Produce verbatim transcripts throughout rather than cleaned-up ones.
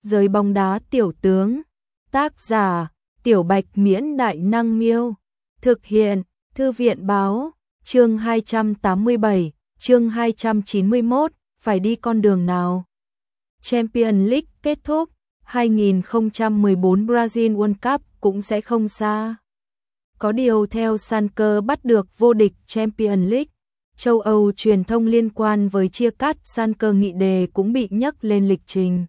Giới bóng đá tiểu tướng. Tác giả: Tiểu Bạch Miễn Đại Năng Miêu. Thực hiện: Thư viện Báo. Chương hai trăm tám mươi bảy, chương hai trăm chín mươi mốt, phải đi con đường nào? Champions League kết thúc, hai không một bốn Brazil World Cup cũng sẽ không xa. Có điều theo Schalke bắt được vô địch Champions League, châu Âu truyền thông liên quan với chia cắt Schalke nghị đề cũng bị nhắc lên lịch trình.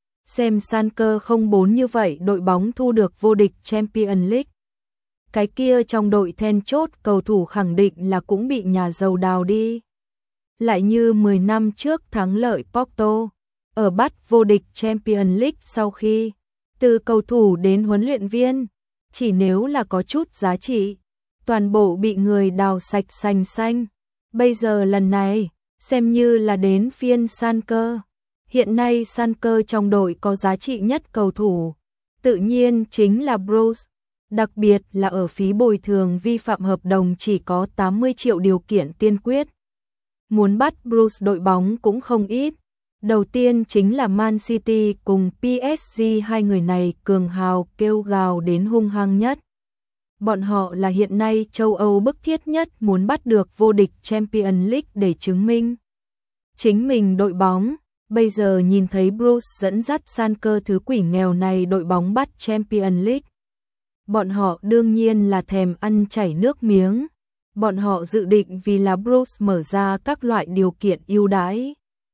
Xem Schalke không bốn như vậy đội bóng thu được vô địch Champions League. Cái kia trong đội then chốt cầu thủ khẳng định là cũng bị nhà giàu đào đi. Lại như mười năm trước thắng lợi Porto, ở bắt vô địch Champions League sau khi, từ cầu thủ đến huấn luyện viên, chỉ nếu là có chút giá trị, toàn bộ bị người đào sạch sành xanh. Bây giờ lần này, xem như là đến phiên Schalke. Hiện nay Schalke trong đội có giá trị nhất cầu thủ, tự nhiên chính là Bruce. Đặc biệt là ở phí bồi thường vi phạm hợp đồng chỉ có tám mươi triệu điều kiện tiên quyết. Muốn bắt Bruce đội bóng cũng không ít. Đầu tiên chính là Man City cùng pê ét giê, hai người này cường hào kêu gào đến hung hăng nhất. Bọn họ là hiện nay châu Âu bức thiết nhất muốn bắt được vô địch Champions League để chứng minh chính mình đội bóng. Bây giờ nhìn thấy Bruce dẫn dắt Schalke thứ quỷ nghèo này đội bóng bắt Champions League. Bọn họ đương nhiên là thèm ăn chảy nước miếng. Bọn họ dự định vì là Bruce mở ra các loại điều kiện ưu đãi.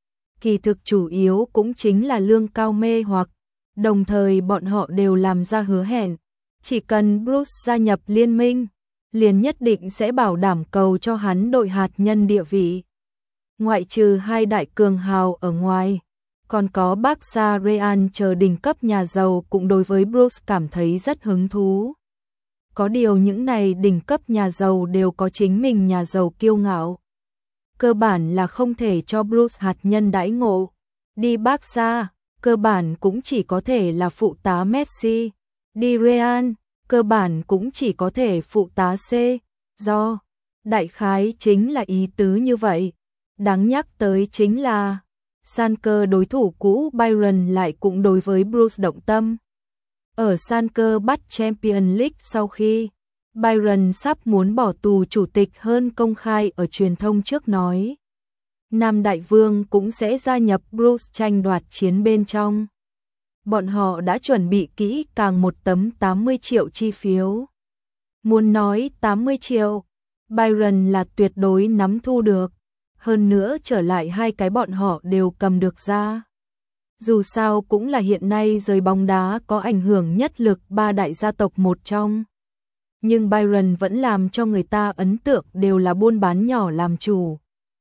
Kỳ thực chủ yếu cũng chính là lương cao mê hoặc. Đồng thời bọn họ đều làm ra hứa hẹn. Chỉ cần Bruce gia nhập liên minh, liền nhất định sẽ bảo đảm cầu cho hắn đội hạt nhân địa vị. Ngoại trừ hai đại cường hào ở ngoài, còn có Barca, Real chờ đỉnh cấp nhà giàu cũng đối với Bruce cảm thấy rất hứng thú. Có điều những này đỉnh cấp nhà giàu đều có chính mình nhà giàu kiêu ngạo. Cơ bản là không thể cho Bruce hạt nhân đãi ngộ. Đi Barca, cơ bản cũng chỉ có thể là phụ tá Messi. Đi Real, cơ bản cũng chỉ có thể phụ tá C. Do, đại khái chính là ý tứ như vậy. Đáng nhắc tới chính là Schalke đối thủ cũ Bayern lại cũng đối với Bruce động tâm. Ở Schalke bắt Champions League sau khi Bayern sắp muốn bỏ tù chủ tịch hơn công khai ở truyền thông trước nói. Nam Đại Vương cũng sẽ gia nhập Bruce tranh đoạt chiến bên trong. Bọn họ đã chuẩn bị kỹ càng một tấm tám mươi triệu chi phiếu. Muốn nói tám mươi triệu, Bayern là tuyệt đối nắm thu được. Hơn nữa trở lại hai cái bọn họ đều cầm được ra. Dù sao cũng là hiện nay giới bóng đá có ảnh hưởng nhất lực ba đại gia tộc một trong. Nhưng Bayern vẫn làm cho người ta ấn tượng đều là buôn bán nhỏ làm chủ.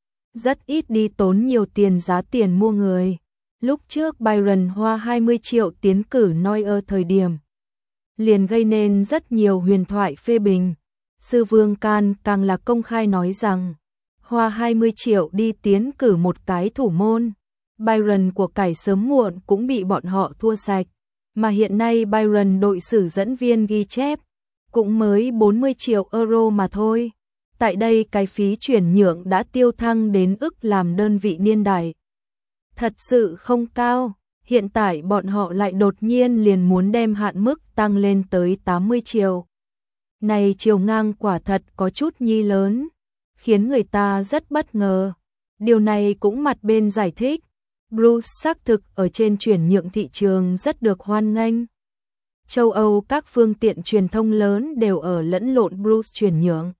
Rất ít đi tốn nhiều tiền giá tiền mua người. Lúc trước Bayern hoa hai mươi triệu tiến cử Neuer thời điểm, liền gây nên rất nhiều huyền thoại phê bình. Sư Vương Can càng là công khai nói rằng, hoa hai mươi triệu đi tiến cử một cái thủ môn. Bayern của cải sớm muộn cũng bị bọn họ thua sạch. Mà hiện nay Bayern đội sử dẫn viên ghi chép, cũng mới bốn mươi triệu euro mà thôi. Tại đây cái phí chuyển nhượng đã tiêu thăng đến ức làm đơn vị niên đại. Thật sự không cao, hiện tại bọn họ lại đột nhiên liền muốn đem hạn mức tăng lên tới tám mươi triệu. Này chiều ngang quả thật có chút nhi lớn, khiến người ta rất bất ngờ. Điều này cũng mặt bên giải thích, Bruce xác thực ở trên chuyển nhượng thị trường rất được hoan nghênh. Châu Âu các phương tiện truyền thông lớn đều ở lẫn lộn Bruce chuyển nhượng.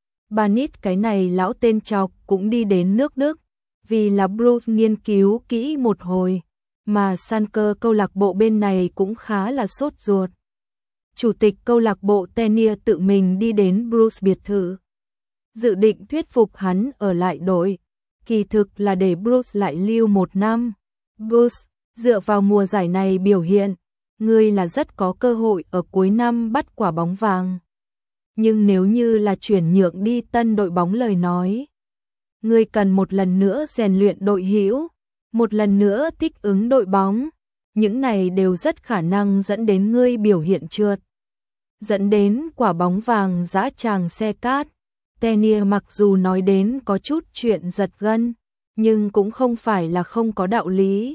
Banit cái này lão tên chọc cũng đi đến nước Đức, vì là Bruce nghiên cứu kỹ một hồi, mà Schalke câu lạc bộ bên này cũng khá là sốt ruột. Chủ tịch câu lạc bộ Tenier tự mình đi đến Bruce biệt thự, dự định thuyết phục hắn ở lại đội, kỳ thực là để Bruce lại lưu một năm. Bruce, dựa vào mùa giải này biểu hiện, ngươi là rất có cơ hội ở cuối năm bắt quả bóng vàng. Nhưng nếu như là chuyển nhượng đi tân đội bóng lời nói, ngươi cần một lần nữa rèn luyện đội hữu, một lần nữa thích ứng đội bóng. Những này đều rất khả năng dẫn đến ngươi biểu hiện trượt, dẫn đến quả bóng vàng dã tràng xe cát. Tenier mặc dù nói đến có chút chuyện giật gân, nhưng cũng không phải là không có đạo lý.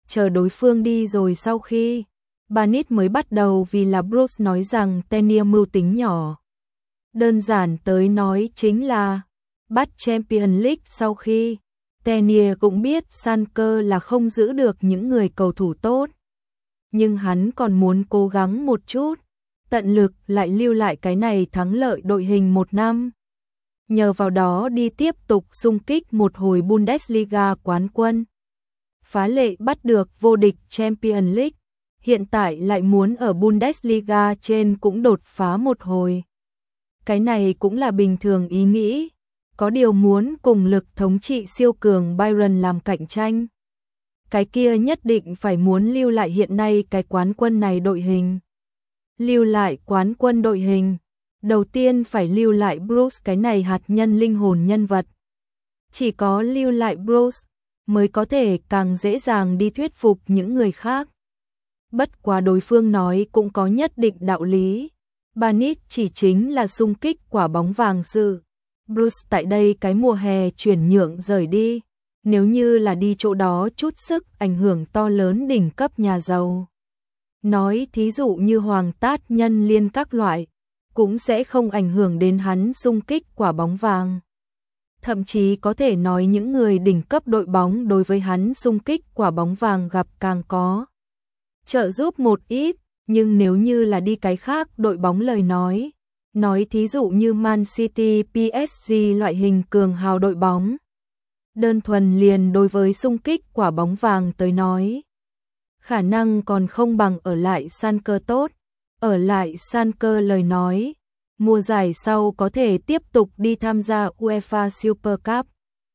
chờ đối phương đi rồi sau khi Barnett mới bắt đầu, vì là Bruce nói rằng Tenier mưu tính nhỏ. Đơn giản tới nói chính là bắt Champions League sau khi Tenier cũng biết Sanker là không giữ được những người cầu thủ tốt. Nhưng hắn còn muốn cố gắng một chút, tận lực lại lưu lại cái này thắng lợi đội hình một năm. Nhờ vào đó đi tiếp tục xung kích một hồi Bundesliga quán quân. Phá lệ bắt được vô địch Champions League, hiện tại lại muốn ở Bundesliga trên cũng đột phá một hồi. Cái này cũng là bình thường ý nghĩ, có điều muốn cùng lực thống trị siêu cường Bayern làm cạnh tranh. Cái kia nhất định phải muốn lưu lại hiện nay cái quán quân này đội hình. Lưu lại quán quân đội hình, đầu tiên phải lưu lại Bruce cái này hạt nhân linh hồn nhân vật. Chỉ có lưu lại Bruce mới có thể càng dễ dàng đi thuyết phục những người khác. Bất quá đối phương nói cũng có nhất định đạo lý. Barnett chỉ chính là xung kích quả bóng vàng sự. Bruce tại đây cái mùa hè chuyển nhượng rời đi. Nếu như là đi chỗ đó chút sức ảnh hưởng to lớn đỉnh cấp nhà giàu. Nói thí dụ như Hoàng Tát Nhân Liên các loại, cũng sẽ không ảnh hưởng đến hắn xung kích quả bóng vàng. Thậm chí có thể nói những người đỉnh cấp đội bóng đối với hắn xung kích quả bóng vàng gặp càng có trợ giúp một ít, nhưng nếu như là đi cái khác đội bóng lời nói, nói thí dụ như Man City, pê ét giê loại hình cường hào đội bóng, đơn thuần liền đối với xung kích quả bóng vàng tới nói, khả năng còn không bằng ở lại Sanker tốt. Ở lại Sanker lời nói, mùa giải sau có thể tiếp tục đi tham gia UEFA Super Cup,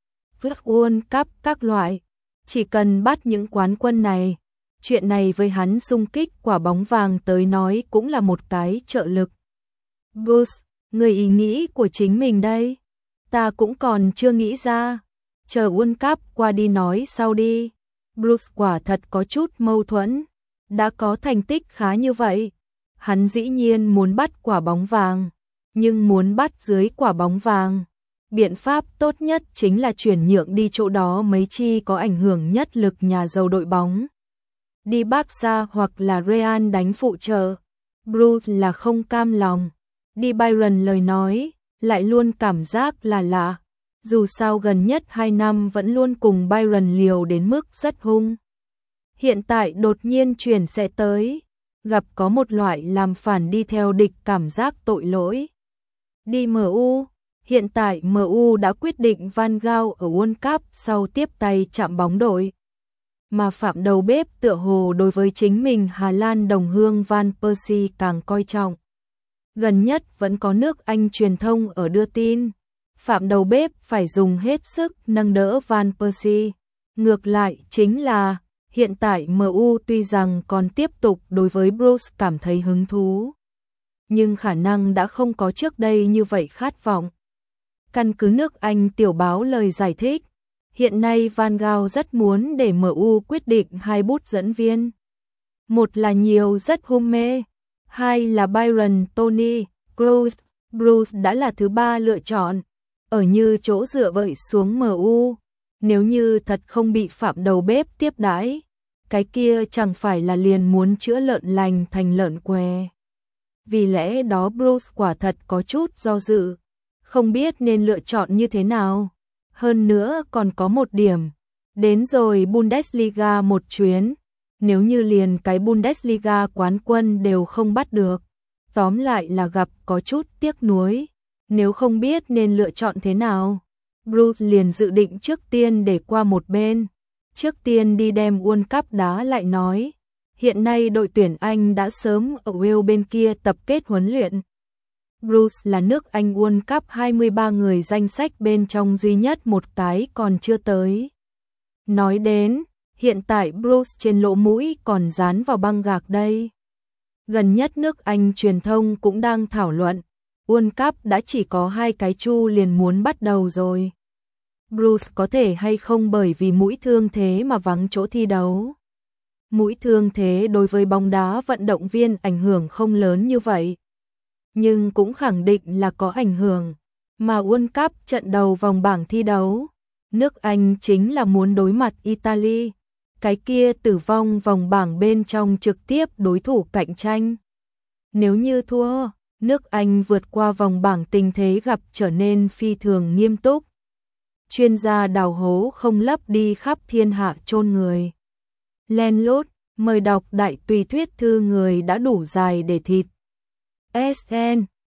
World Cup các loại, chỉ cần bắt những quán quân này, chuyện này với hắn xung kích quả bóng vàng tới nói cũng là một cái trợ lực. Bruce, người ý nghĩ của chính mình đây, ta cũng còn chưa nghĩ ra, chờ World Cup qua đi nói sau đi. Bruce quả thật có chút mâu thuẫn, đã có thành tích khá như vậy, hắn dĩ nhiên muốn bắt quả bóng vàng, nhưng muốn bắt dưới quả bóng vàng, biện pháp tốt nhất chính là chuyển nhượng đi chỗ đó mấy chi có ảnh hưởng nhất lực nhà giàu đội bóng. Đi Barca hoặc là Real đánh phụ trợ, Bruce là không cam lòng. Đi Bayern lời nói, lại luôn cảm giác là lạ. Dù sao gần nhất hai năm vẫn luôn cùng Bayern liều đến mức rất hung. Hiện tại đột nhiên chuyển sẽ tới, gặp có một loại làm phản đi theo địch cảm giác tội lỗi. Đi em u, hiện tại em u đã quyết định Van Gaal ở World Cup sau tiếp tay chạm bóng đội. Mà Phạm đầu bếp tựa hồ đối với chính mình Hà Lan đồng hương Van Persie càng coi trọng. Gần nhất vẫn có nước Anh truyền thông ở đưa tin, Phạm đầu bếp phải dùng hết sức nâng đỡ Van Persie. Ngược lại chính là, hiện tại em u tuy rằng còn tiếp tục đối với Bruce cảm thấy hứng thú, nhưng khả năng đã không có trước đây như vậy khát vọng. Căn cứ nước Anh tiểu báo lời giải thích, hiện nay Van Gaal rất muốn để em u quyết định hai bút dẫn viên. Một là nhiều rất hum mê, hai là Byron Tony Kroos. Bruce đã là thứ ba lựa chọn, ở như chỗ dựa vậy xuống em u. Nếu như thật không bị Phạm đầu bếp tiếp đãi, cái kia chẳng phải là liền muốn chữa lợn lành thành lợn què. Vì lẽ đó Bruce quả thật có chút do dự, không biết nên lựa chọn như thế nào. Hơn nữa còn có một điểm, đến rồi Bundesliga một chuyến, nếu như liền cái Bundesliga quán quân đều không bắt được, tóm lại là gặp có chút tiếc nuối. Nếu không biết nên lựa chọn thế nào, Bruce liền dự định trước tiên để qua một bên, trước tiên đi đem World Cup đá lại nói. Hiện nay đội tuyển Anh đã sớm ở Wales bên kia tập kết huấn luyện. Bruce là nước Anh World Cup hai mươi ba người danh sách bên trong duy nhất một cái còn chưa tới. Nói đến, hiện tại Bruce trên lỗ mũi còn dán vào băng gạc đây. Gần nhất nước Anh truyền thông cũng đang thảo luận, World Cup đã chỉ có hai cái chu liền muốn bắt đầu rồi. Bruce có thể hay không bởi vì mũi thương thế mà vắng chỗ thi đấu. Mũi thương thế đối với bóng đá vận động viên ảnh hưởng không lớn như vậy, nhưng cũng khẳng định là có ảnh hưởng. Mà World Cup trận đầu vòng bảng thi đấu, nước Anh chính là muốn đối mặt Italy. cái kia tử vong vòng bảng bên trong trực tiếp đối thủ cạnh tranh. Nếu như thua, nước Anh vượt qua vòng bảng tình thế gặp trở nên phi thường nghiêm túc. Chuyên gia đào hố không lấp đi khắp thiên hạ chôn người. Len lút, mời đọc đại tùy thuyết thư người đã đủ dài để thịt. ét en